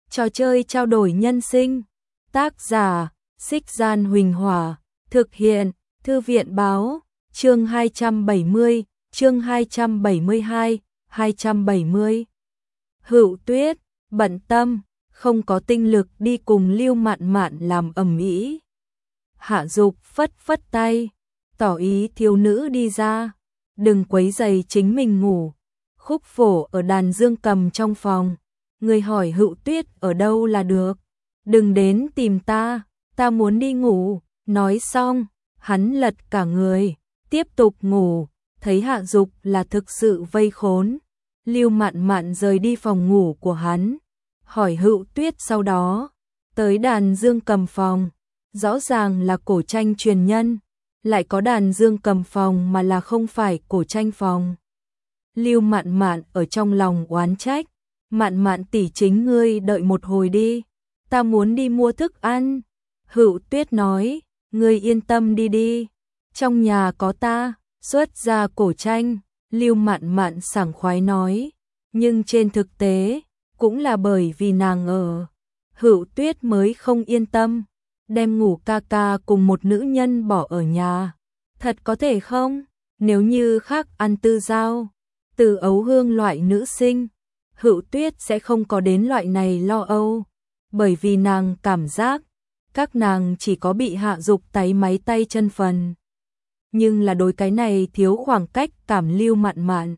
Trò chơi trao đổi nhân sinh. Tác giả: Xích Gian Huỳnh Hỏa. Thực hiện: Thư viện báo. Chương 270, chương 272, 270. Hữu Tuyết bận tâm, không có tinh lực đi cùng Lưu Mạn Mạn làm ầm ĩ. Hạ Dục phất phất tay, tỏ ý thiếu nữ đi ra, đừng quấy rầy chính mình ngủ. Khúc Phổ ở đàn dương cầm trong phòng, người hỏi Hữu Tuyết ở đâu là được, đừng đến tìm ta muốn đi ngủ. Nói xong, hắn lật cả người, tiếp tục ngủ. Thấy Hạ Dục là thực sự vây khốn, Lưu Mạn Mạn rời đi phòng ngủ của hắn, hỏi Hữu Tuyết sau đó, tới đàn dương cầm phòng, rõ ràng là cổ tranh truyền nhân, lại có đàn dương cầm phòng mà là không phải cổ tranh phòng. Lưu Mạn Mạn ở trong lòng oán trách, Mạn Mạn tỷ chính ngươi đợi một hồi đi, ta muốn đi mua thức ăn. Hữu Tuyết nói, ngươi yên tâm đi đi, trong nhà có ta. Xuất ra cổ tranh, Lưu Mạn Mạn sảng khoái nói, nhưng trên thực tế, cũng là bởi vì nàng ở, Hữu Tuyết mới không yên tâm, đem ngủ ca ca cùng một nữ nhân bỏ ở nhà. Thật có thể không? Nếu như khác ăn Tư Giao, Từ Ấu Hương loại nữ sinh, Hữu Tuyết sẽ không có đến loại này lo âu, bởi vì nàng cảm giác, các nàng chỉ có bị Hạ Dục táy máy tay chân phần. Nhưng là đối cái này thiếu khoảng cách cảm Lưu Mạn Mạn,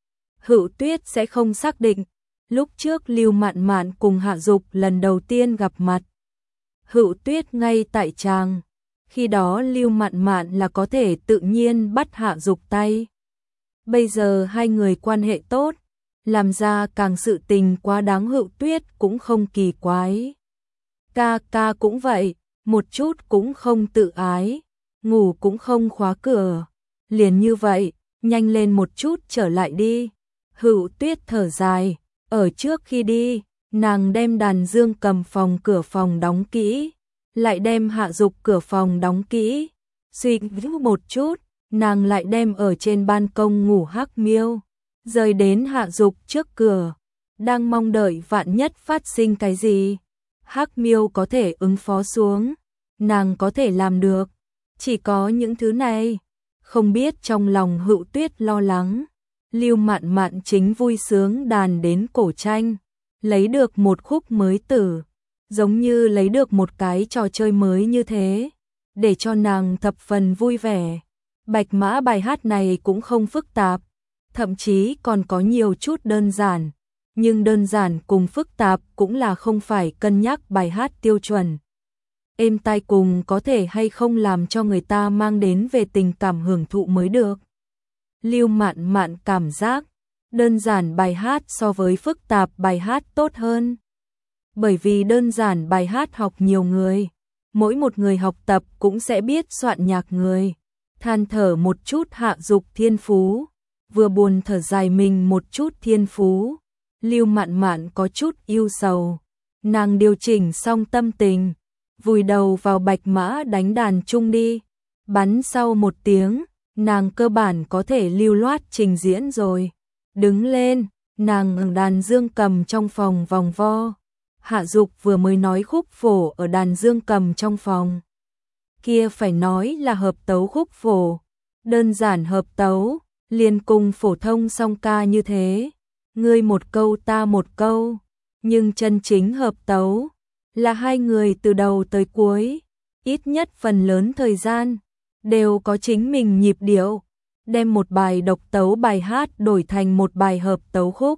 Hữu Tuyết sẽ không xác định. Lúc trước Lưu Mạn Mạn cùng Hạ Dục lần đầu tiên gặp mặt, Hữu Tuyết ngay tại tràng, khi đó Lưu Mạn Mạn là có thể tự nhiên bắt Hạ Dục tay. Bây giờ hai người quan hệ tốt, làm ra càng sự tình quá đáng Hữu Tuyết cũng không kỳ quái. Ca ca cũng vậy, một chút cũng không tự ái, ngủ cũng không khóa cửa, liền như vậy, nhanh lên một chút trở lại đi. Hữu Tuyết thở dài, ở trước khi đi, nàng đem đàn dương cầm phòng cửa phòng đóng kỹ, lại đem Hạ Dục cửa phòng đóng kỹ. Suy nghĩ một chút, nàng lại đem ở trên ban công ngủ Hắc Miêu, rời đến Hạ Dục trước cửa, đang mong đợi vạn nhất phát sinh cái gì, Hắc Miêu có thể ứng phó xuống, nàng có thể làm được. Chỉ có những thứ này, không biết trong lòng Hữu Tuyết lo lắng. Lưu Mạn Mạn chính vui sướng đàn đến cổ tranh, lấy được một khúc mới tử, giống như lấy được một cái trò chơi mới như thế, để cho nàng thập phần vui vẻ. Bạch Mã bài hát này cũng không phức tạp, thậm chí còn có nhiều chút đơn giản, nhưng đơn giản cùng phức tạp cũng là không phải cân nhắc bài hát tiêu chuẩn. Êm tai cùng có thể hay không làm cho người ta mang đến về tình cảm hưởng thụ mới được. Lưu Mạn Mạn cảm giác, đơn giản bài hát so với phức tạp bài hát tốt hơn. Bởi vì đơn giản bài hát học nhiều người, mỗi một người học tập cũng sẽ biết soạn nhạc người. Than thở một chút Hạ Dục thiên phú, vừa buồn thở dài mình một chút thiên phú. Lưu Mạn Mạn có chút ưu sầu, nàng điều chỉnh xong tâm tình, vùi đầu vào Bạch Mã đánh đàn chung đi. Bắn sau một tiếng, nàng cơ bản có thể lưu loát trình diễn rồi. Đứng lên, nàng ở đàn dương cầm trong phòng vòng vo. Hạ Dục vừa mới nói Khúc Phổ ở đàn dương cầm trong phòng. Kia phải nói là hợp tấu Khúc Phổ. Đơn giản hợp tấu, liền cùng phổ thông song ca như thế. Ngươi một câu ta một câu. Nhưng chân chính hợp tấu là hai người từ đầu tới cuối, ít nhất phần lớn thời gian, đều có chính mình nhịp điệu, đem một bài độc tấu bài hát đổi thành một bài hợp tấu khúc.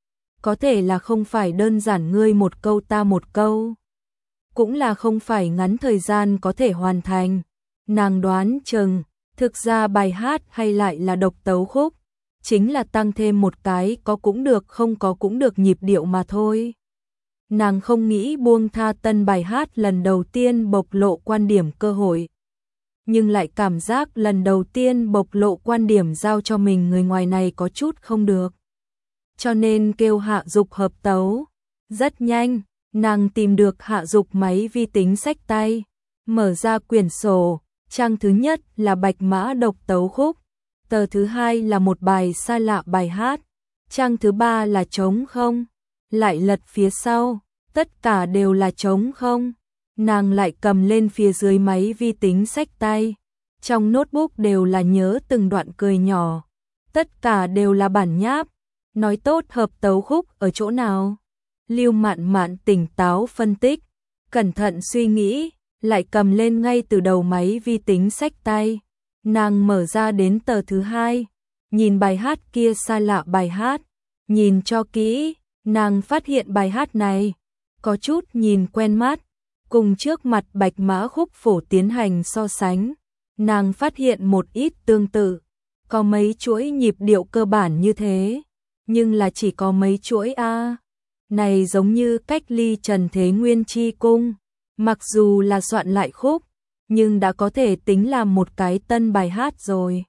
Có thể là không phải đơn giản ngươi một câu ta một câu, cũng là không phải ngắn thời gian có thể hoàn thành. Nàng đoán chừng, thực ra bài hát hay lại là độc tấu khúc, chính là tăng thêm một cái có cũng được không có cũng được nhịp điệu mà thôi. Nàng không nghĩ buông tha tân bài hát lần đầu tiên bộc lộ quan điểm cơ hội, nhưng lại cảm giác lần đầu tiên bộc lộ quan điểm giao cho mình người ngoài này có chút không được. Cho nên kêu Hạ Dục hợp tấu. Rất nhanh, nàng tìm được Hạ Dục máy vi tính xách tay, mở ra quyển sổ, trang thứ nhất là Bạch Mã độc tấu khúc, tờ thứ hai là một bài xa lạ bài hát, trang thứ ba là trống không. Lại lật phía sau, tất cả đều là trống không. Nàng lại cầm lên phía dưới máy vi tính xách tay. Trong notebook đều là nhớ từng đoạn cười nhỏ. Tất cả đều là bản nháp. Nói tốt hợp tấu khúc ở chỗ nào? Lưu Mạn Mạn tỉnh táo phân tích, cẩn thận suy nghĩ, lại cầm lên ngay từ đầu máy vi tính xách tay. Nàng mở ra đến tờ thứ 2, nhìn bài hát kia xa lạ bài hát, nhìn cho kỹ, nàng phát hiện bài hát này có chút nhìn quen mắt, cùng trước mặt Bạch Mã khúc phổ tiến hành so sánh, nàng phát hiện một ít tương tự, có mấy chuỗi nhịp điệu cơ bản như thế, nhưng là chỉ có mấy chuỗi a. Này giống như cách ly Trần Thế Nguyên chi cung, mặc dù là soạn lại khúc, nhưng đã có thể tính là một cái tân bài hát rồi.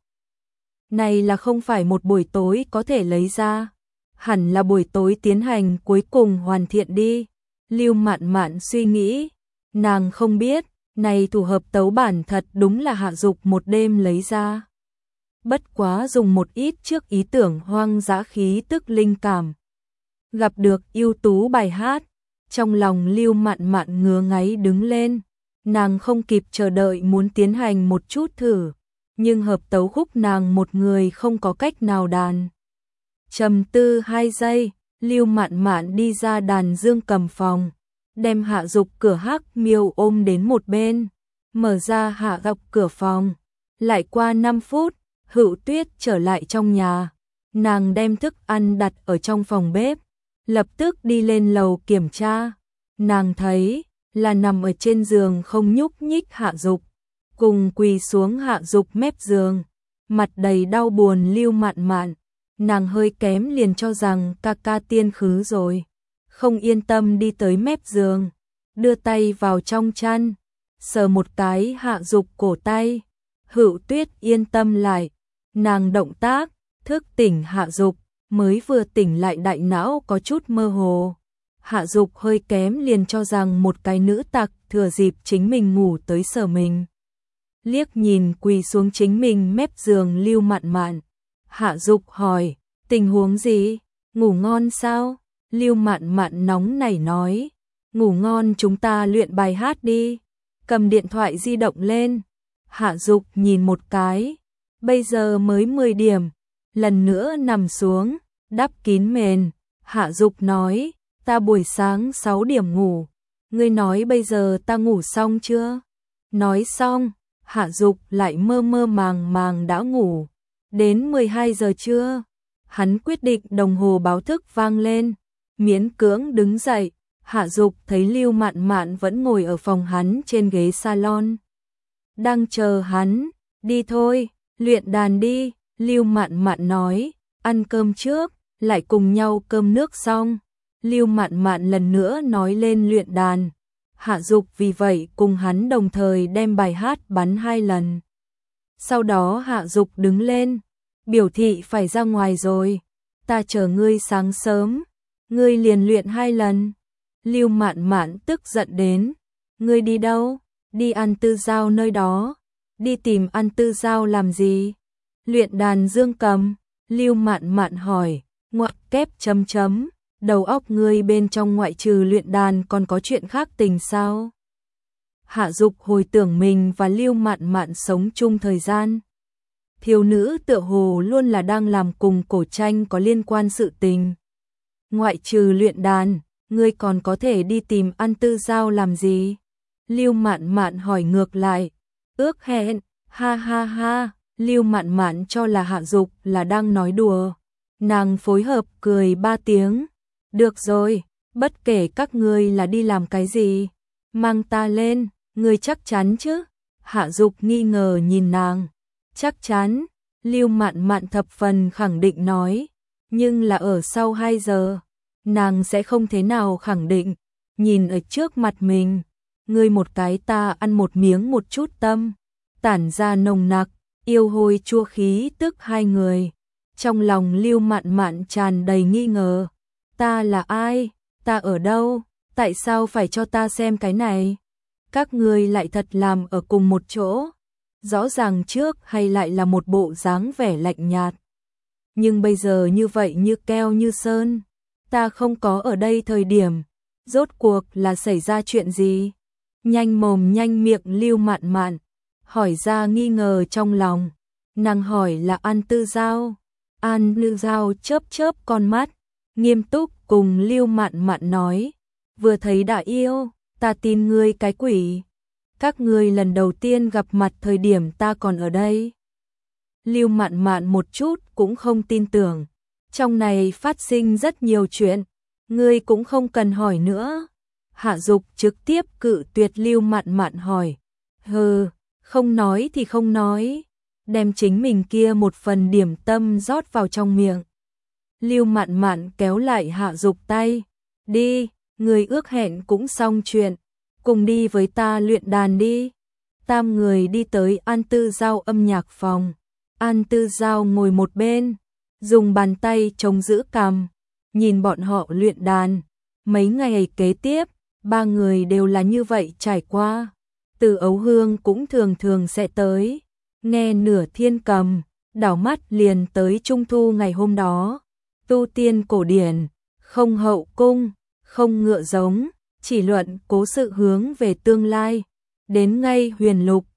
Này là không phải một buổi tối có thể lấy ra, hẳn là buổi tối tiến hành cuối cùng hoàn thiện đi. Lưu Mạn Mạn suy nghĩ, nàng không biết, này thủ hợp tấu bản thật đúng là Hạ Dục một đêm lấy ra. Bất quá dùng một ít trước ý tưởng hoang dã khí tức linh cảm. Gặp được ưu tú bài hát, trong lòng Lưu Mạn Mạn ngứa ngáy đứng lên, nàng không kịp chờ đợi muốn tiến hành một chút thử, nhưng hợp tấu khúc nàng một người không có cách nào đàn. Trầm tư 2 giây, Lưu Mạn Mạn đi ra đàn dương cầm phòng, đem Hạ Dục cửa hắc miêu ôm đến một bên, mở ra Hạ Dục cửa phòng. Lại qua 5 phút, Hữu Tuyết trở lại trong nhà, nàng đem thức ăn đặt ở trong phòng bếp, lập tức đi lên lầu kiểm tra, nàng thấy là nằm ở trên giường không nhúc nhích Hạ Dục, cùng quỳ xuống Hạ Dục mép giường, mặt đầy đau buồn Lưu Mạn Mạn, nàng hơi kém liền cho rằng ca ca tiên khứ rồi, không yên tâm đi tới mép giường, đưa tay vào trong chăn, sờ một cái Hạ Dục cổ tay. Hữu Tuyết yên tâm lại, nàng động tác thức tỉnh Hạ Dục, mới vừa tỉnh lại đại não có chút mơ hồ. Hạ Dục hơi kém liền cho rằng một cái nữ tặc thừa dịp chính mình ngủ tới sờ mình. Liếc nhìn quỳ xuống chính mình mép giường Lưu Mạn Mạn. Hạ Dục hỏi, tình huống gì? Ngủ ngon sao? Lưu Mạn Mạn nóng nảy nói, ngủ ngon chúng ta luyện bài hát đi. Cầm điện thoại di động lên. Hạ Dục nhìn một cái, bây giờ mới 10 điểm, lần nữa nằm xuống, đắp kín mền. Hạ Dục nói, ta buổi sáng 6 điểm ngủ, ngươi nói bây giờ ta ngủ xong chưa? Nói xong, Hạ Dục lại mơ mơ màng màng đã ngủ, đến 12 giờ trưa. Hắn quyết định đồng hồ báo thức vang lên, miễn cưỡng đứng dậy. Hạ Dục thấy Lưu Mạn Mạn vẫn ngồi ở phòng hắn trên ghế salon, đang chờ hắn. Đi thôi, luyện đàn đi. Lưu Mạn Mạn nói, ăn cơm trước, lại cùng nhau cơm nước xong. Lưu Mạn Mạn lần nữa nói lên luyện đàn. Hạ Dục vì vậy cùng hắn đồng thời đem bài hát bắn 2 lần. Sau đó Hạ Dục đứng lên, biểu thị phải ra ngoài rồi. Ta chờ ngươi sáng sớm, ngươi liền luyện 2 lần. Lưu Mạn Mạn tức giận đến, ngươi đi đâu? Đi An Tư Giao nơi đó. Đi tìm An Tư Giao làm gì? Luyện đàn dương cầm. Lưu Mạn Mạn hỏi, ngoặc kép chấm chấm, đầu óc ngươi bên trong ngoại trừ luyện đàn còn có chuyện khác tình sao? Hạ Dục hồi tưởng mình và Lưu Mạn Mạn sống chung thời gian. Thiếu nữ tựa hồ luôn là đang làm cùng cổ tranh có liên quan sự tình. Ngoại trừ luyện đàn, ngươi còn có thể đi tìm An Tư Giao làm gì? Lưu Mạn Mạn hỏi ngược lại. Ước hẹn, ha ha ha. Lưu Mạn Mạn cho là Hạ Dục là đang nói đùa. Nàng phối hợp cười 3 tiếng. Được rồi, bất kể các ngươi là đi làm cái gì, mang ta lên, ngươi chắc chắn chứ? Hạ Dục nghi ngờ nhìn nàng. Chắc chắn, Lưu Mạn Mạn thập phần khẳng định nói. Nhưng là ở sau 2 giờ, nàng sẽ không thế nào khẳng định. Nhìn ở trước mặt mình, ngươi một cái ta ăn một miếng một chút tâm, tản ra nồng nặc, yêu hôi chua khí tức 2 người. Trong lòng Lưu Mạn Mạn tràn đầy nghi ngờ. Ta là ai? Ta ở đâu? Tại sao phải cho ta xem cái này? Các ngươi lại thật làm ở cùng một chỗ. Rõ ràng trước hay lại là một bộ dáng vẻ lạnh nhạt. Nhưng bây giờ như vậy như keo như sơn. Ta không có ở đây thời điểm, Rốt cuộc là xảy ra chuyện gì? Nhanh mồm nhanh miệng Lưu Mạn Mạn hỏi ra nghi ngờ trong lòng. Nàng hỏi là An Tư Giao. An Tư Giao chớp chớp con mắt, nghiêm túc cùng Lưu Mạn Mạn nói, vừa thấy đã yêu, ta tin ngươi cái quỷ. Các ngươi lần đầu tiên gặp mặt thời điểm ta còn ở đây. Lưu Mạn Mạn một chút cũng không tin tưởng, trong này phát sinh rất nhiều chuyện, ngươi cũng không cần hỏi nữa. Hạ Dục trực tiếp cự tuyệt Lưu Mạn Mạn hỏi. Hừ, không nói thì không nói, đem chính mình kia một phần điểm tâm rót vào trong miệng. Lưu Mạn Mạn kéo lại Hạ Dục tay, đi, người ước hẹn cũng xong chuyện, cùng đi với ta luyện đàn đi. Tam người đi tới An Tư Giao âm nhạc phòng. An Tư Giao ngồi một bên, dùng bàn tay chống giữ cằm, nhìn bọn họ luyện đàn. Mấy ngày kế tiếp, ba người đều là như vậy trải qua. Từ Ấu Hương cũng thường thường sẽ tới, nghe nửa thiên cầm, đảo mắt liền tới Trung thu ngày hôm đó. Tu tiên cổ điển, không hậu cung, không ngựa giống, chỉ luận cố sự hướng về tương lai. Đến ngay Huyền Lục,